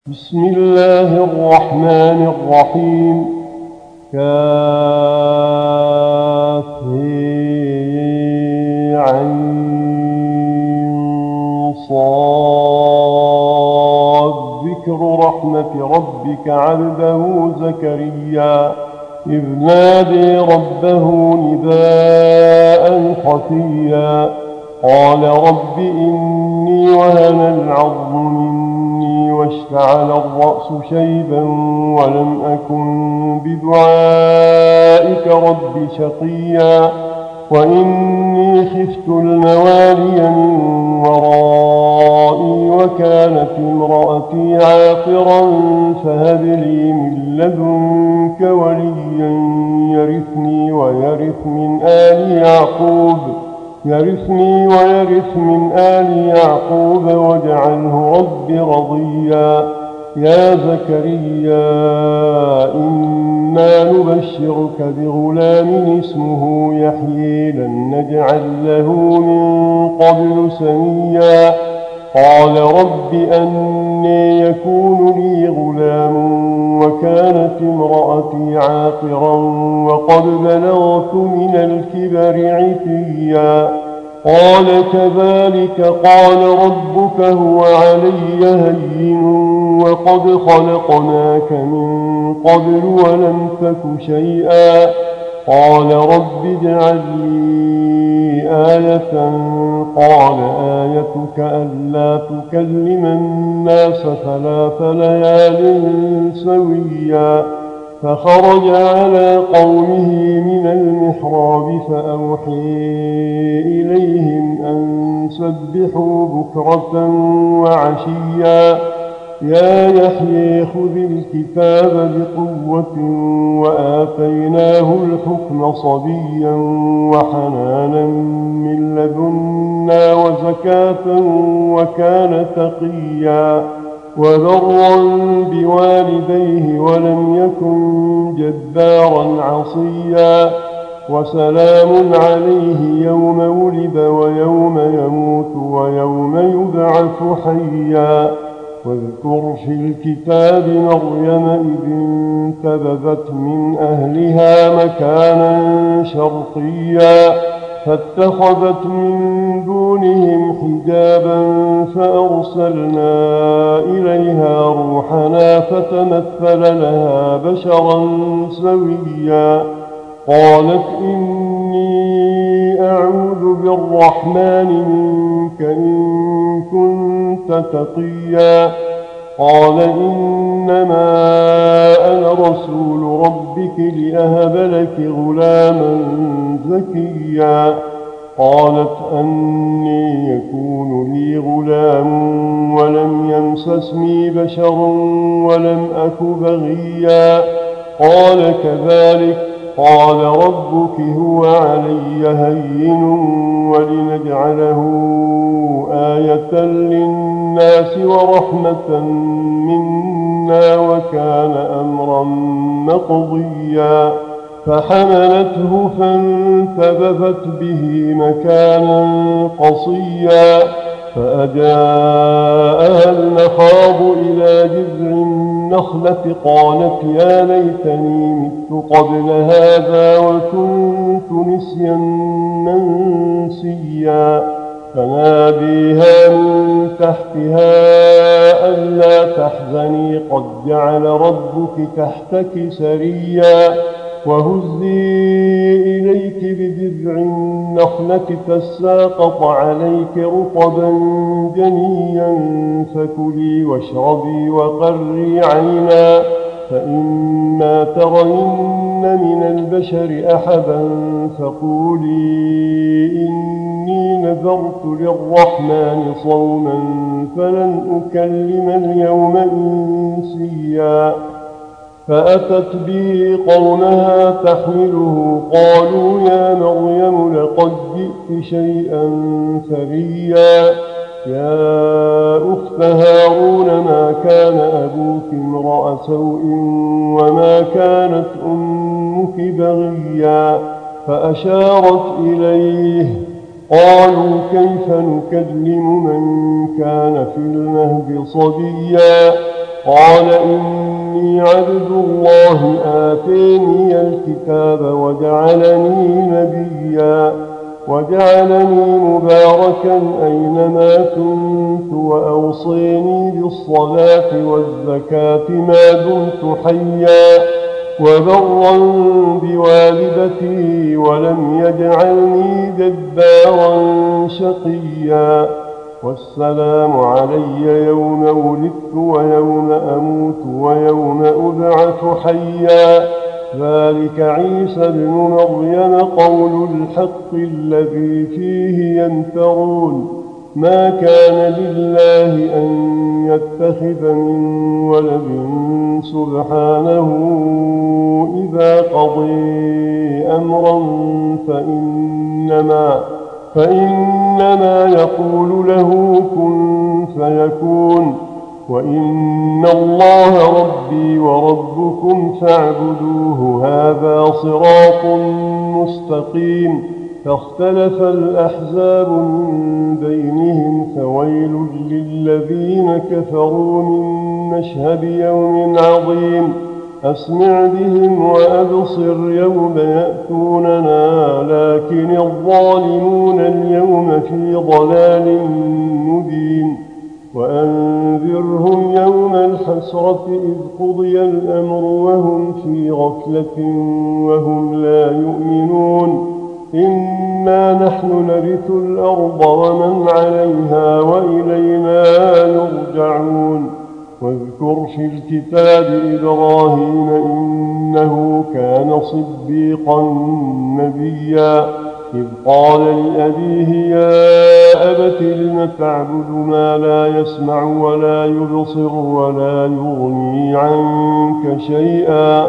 بسم الله الرحمن الرحيم. كافعين صاد. ذكر رحمة ربك عبده زكريا إذ نادي ربه نداء خفيا قال رب إني وهن العظم مني واشتعل الرأس شيبا ولم أكن بدعائك رب شقيا وإني خفت الموالي من ورائي وكانت امرأتي عاقرا فهب لي من لدنك وليا يرثني ويرث من آل يعقوب واجعله رب رضيا. يا زكريا إنا نبشرك بغلام اسمه يحيى لم نجعل له من قبل سميا قال رب أنى يكون لي غلام وكانت امرأتي عاقرا وقد بلغت من الكبر عتيا قال كذلك قال ربك هو علي هين وقد خلقناك من قبل ولم تك شيئا قال رب اجعل لي آية قال آيتك ألا تكلم الناس 3 ليال سويا فخرج على قومه من المحراب فأوحي إليهم أن سبحوا بكرة وعشيا يا يحيى خذ الكتاب بقوة وآتيناه الحكم صبيا وحنانا من لدنا وزكاة وكان تقيا وبرا بوالديه ولم يكن جبارا عصيا وسلام عليه يوم ولد ويوم يموت ويوم يبعث حيا واذكر في الكتاب مريم إذ انتبذت من أهلها مكانا شرقيا فاتخذت من دونهم حجابا فأرسلنا إليها روحنا فتمثل لها بشرا سويا قالت إني أعوذ بالرحمن منك إن كنت تقيا قال إنما أنا رسول ربك لأهب لك غلاما زكيا قالت أني يكون لي غلام ولم يمسسني بشر ولم أك بغيا قال كذلك قال ربك هو علي هين ولنجعله آية للناس ورحمة منا وكان أمرا مقضيا فحملته فانتبذت به مكانا قصيا فأجاءها المخاض إلى جذع النخلة قالت يا ليتني مت قبل هذا وكنت نسيا منسيا فناديها من تحتها ألا تحزني قد جعل ربك تحتك سريا وهزي إليك بجذع النخلة تساقط عليك رطبا جنيا فكلي واشربي وقري عينا فإما ترين من البشر أحدا فقولي إني نذرت للرحمن صوما فلن أكلم اليوم إنسيا فأتت به قومها تحمله قالوا يا مريم لقد جئت شيئا فريا يا أخت هارون ما كان أبوك امرأ سوء وما كانت أمك بغيا فأشارت إليه قالوا كيف نكلم من كان في المهد صبيا قال إني عبد الله آتيني الكتاب وجعلني مباركا أينما كنت وأوصيني بالصلاة والزكاة ما دمت حيا وبرا بوالدتي ولم يجعلني جبارا شقيا والسلام علي يوم ولدت ويوم أموت ويوم أبعث حيا ذلك عيسى ابن مريم قول الحق الذي فيه يمترون ما كان لله أن يتخذ من ولد سبحانه إذا قضي أمرا فإنما يقول له كن فيكون وإن الله ربي وربكم فاعبدوه هذا صراط مستقيم فاختلف الأحزاب من بينهم فويل للذين كفروا من مشهد يوم عظيم أسمع بهم وأبصر يوم يأتوننا لكن الظالمون اليوم في ضلال مبين وأنذرهم يوم الحسرة إذ قضي الأمر وهم في غفلة وهم لا يؤمنون إنا نحن نرث الأرض ومن عليها وإلينا يرجعون واذكر في الكتاب إبراهيم إنه كان صديقا نبيا إذ قال لأبيه يا أبت لم تعبد ما لا يسمع ولا يبصر ولا يغني عنك شيئا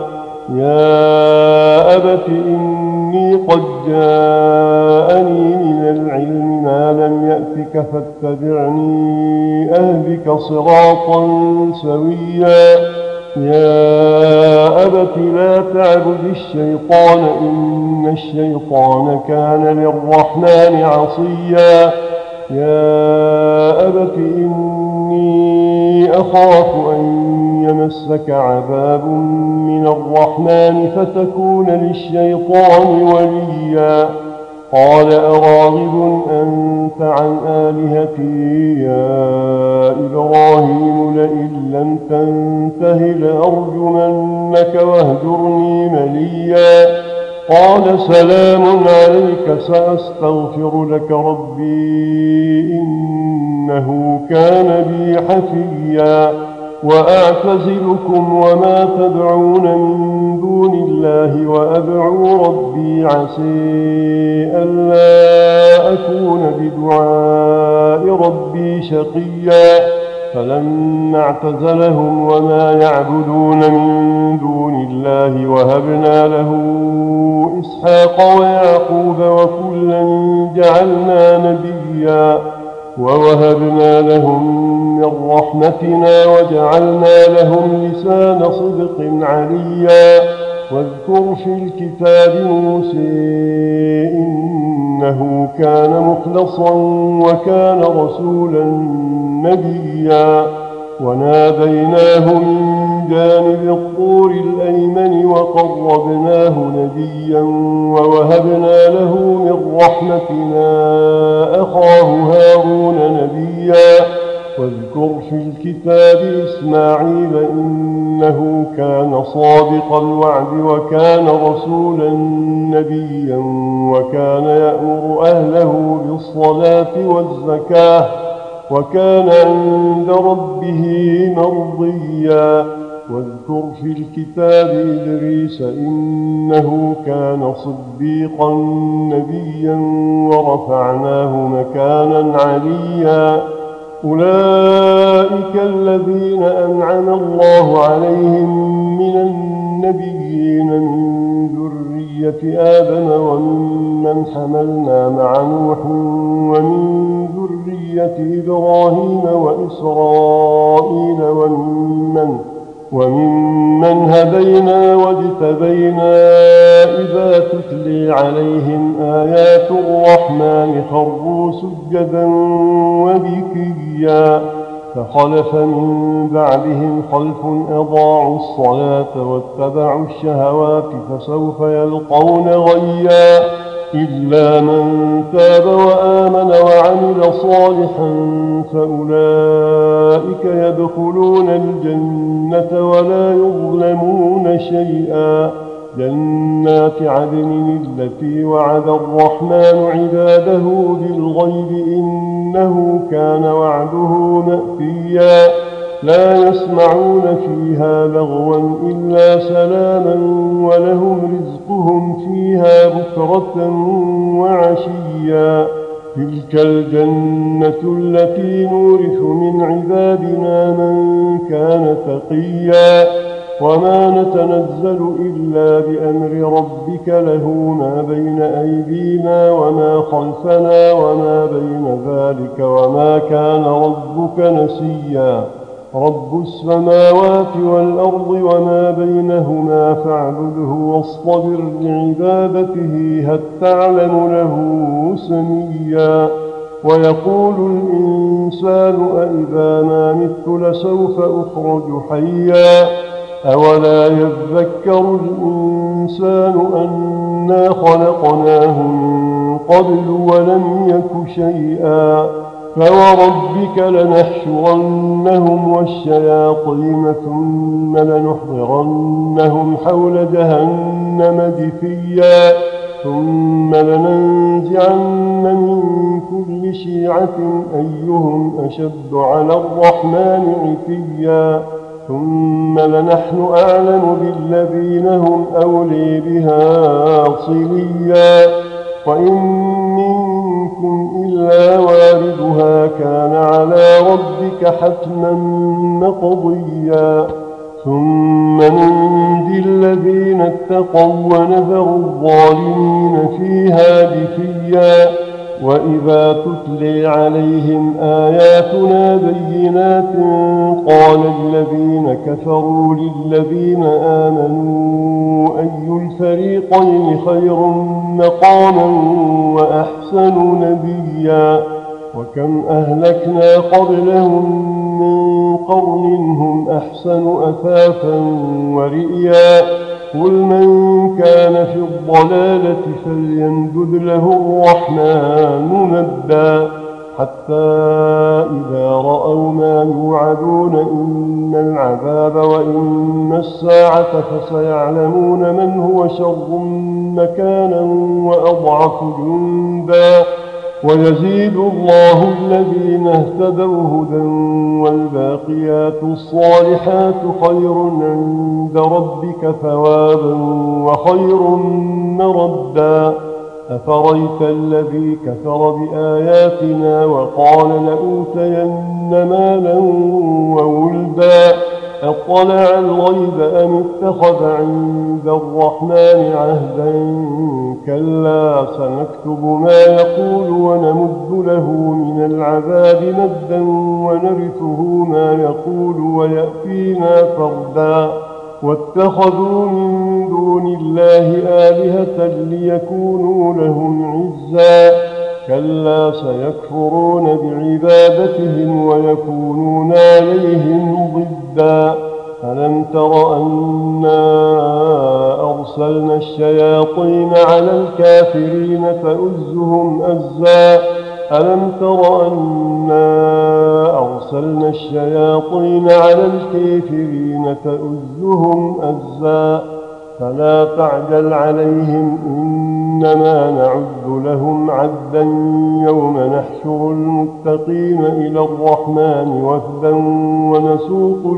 يا أبت إني قد جاءني من العلم ما لم يأتك فاتبعني أهدك صراطا سويا يا أبت لا تعبد الشيطان إن الشيطان كان للرحمن عصيا يا أبت إني أخاف أن يمسك عذاب من الرحمن فتكون للشيطان وليا قال أراغب أنت عن آلهتي يا إبراهيم لئن لم تنته لأرجمنك واهجرني مليا قال سلام عليك سأستغفر لك ربي إنه كان بي حفيا وأعتزلكم وما تدعون من دون الله وأدعو ربي عسى ألا أكون بدعاء ربي شقيا فلما اعتزلهم وما يعبدون من دون الله وهبنا له إسحاق ويعقوب وكلا جعلنا نبيا ووهبنا لهم من رحمتنا وجعلنا لهم لسان صدق عليا واذكر في الكتاب موسى إنه كان مخلصا وكان رسولا نبيا وناديناه من جانب الطور الأيمن وقربناه نجيا ووهبنا له من رحمتنا أخاه هارون نبيا واذكر في الكتاب إسماعيل إنه كان صادق الوعد وكان رسولا نبيا وكان يأمر أهله بالصلاة والزكاة وكان عند ربه مرضيا واذكر في الكتاب إدريس إنه كان صديقا نبيا ورفعناه مكانا عليا أولئك الذين أنعم الله عليهم من النبيين من ذرية آدم وممن حملنا مع نوح ومن ذرية إبراهيم وإسرائيل وممن هدينا واجتبينا إذا تتلي عليهم آيات الرحمن خروا سجدا وبكيا فخلف من بعدهم خلف أضاعوا الصلاة واتبعوا الشهوات فسوف يلقون غيا إلا من تاب وآمن وعمل صالحا فأولئك يدخلون الجنة ولا يظلمون شيئا جنات عدن التي وعد الرحمن عباده بالغيب إنه كان وعده مأتيا لا يسمعون فيها لغوا إلا سلاما ولهم رزقهم فيها بكرة وعشيا تلك الجنة التي نورث من عبادنا من كان تقيا وما نتنزل إلا بأمر ربك له ما بين أيدينا وما خلفنا وما بين ذلك وما كان ربك نسيا رب السماوات والأرض وما بينهما فاعبده واصطبر لعبادته هل تعلم له سميا ويقول الإنسان أإذا ما مت لسوف أخرج حيا أولا يذكر الإنسان أنا خلقناه من قبل ولم يك شيئا فوربك لنحشرنهم والشياطين ثم لنحضرنهم حول جهنم جثيا ثم لننزعن من كل شيعة أيهم أشد على الرحمن عتيا ثم لنحن أعلم بالذين هم أولي بها صليا وإن منكم إلا واردها كان على ربك حتما مقضيا ثم ننجي الذين اتقوا ونذر الظالمين فيها جثيا وإذا تتلي عليهم آياتنا بينات قال الذين كفروا للذين آمنوا أي الفريقين خير مقاما وأحسن نبيا وكم أهلكنا قبلهم من قرن هم أحسن أثاثا ورئيا قل من كان في الضلالة فليمدد له الرحمن مدا حتى إذا رأوا ما يوعدون إن العذاب وإن الساعة فسيعلمون من هو شر مكانا وأضعف جندا ويزيد الله الذين اهتدوا هدى والباقيات الصالحات خير عند ربك ثوابا وخير مردا أفريت الذي كفر بآياتنا وقال لأوتين مالا وولدا أطلع الغيب أم اتخذ عند الرحمن عهدا كلا سنكتب ما يقول ونمد له من العذاب مدا ونرثه ما يقول ويأتينا فردا واتخذوا من دون الله آلهة ليكونوا لهم عزا كلا سيكفرون بعبادتهم ويكونون عليهم ضدا ألم تر أنا أرسلنا الشياطين على الكافرين فأزهم أزا ألم تر أنا أرسلنا الشياطين على الكافرين فأزهم أزا فلا تعجل عليهم إنما نعد لهم عدا يوم نحشر المتقين إلى الرحمن وفدا ونسوق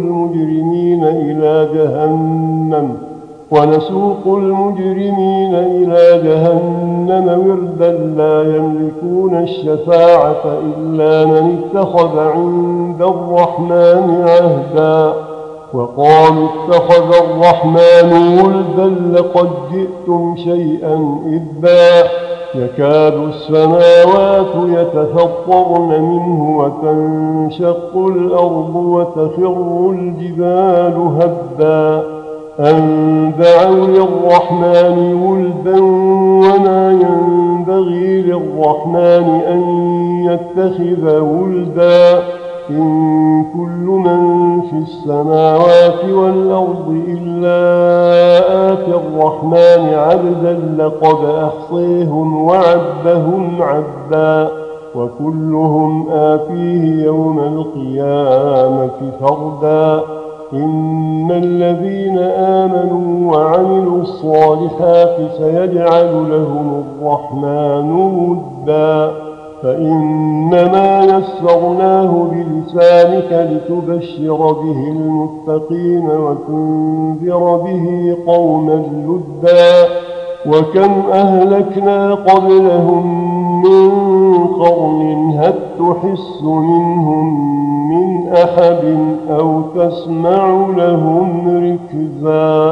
المجرمين إلى جهنم وردا لا يملكون الشفاعة إلا من اتخذ عند الرحمن عهدا وقالوا اتخذ الرحمن ولدا لقد جئتم شيئا إدا يكاد السماوات يتفطرن منه وتنشق الأرض وتخر الجبال هدا أن دعوا للرحمن ولدا وما ينبغي للرحمن أن يتخذ ولدا إن كل من في السماوات والأرض إلا آتي الرحمن عبدا لقد أحصيهم وعدهم عدا وكلهم آتيه يوم القيامة فردا إن الذين آمنوا وعملوا الصالحات سيجعل لهم الرحمن ودا فإنما يسرناه بلسانك لتبشر به المتقين وتنذر به قوما لدا وكم أهلكنا قبلهم من قرن هل تحس منهم من أحد أو تسمع لهم ركزا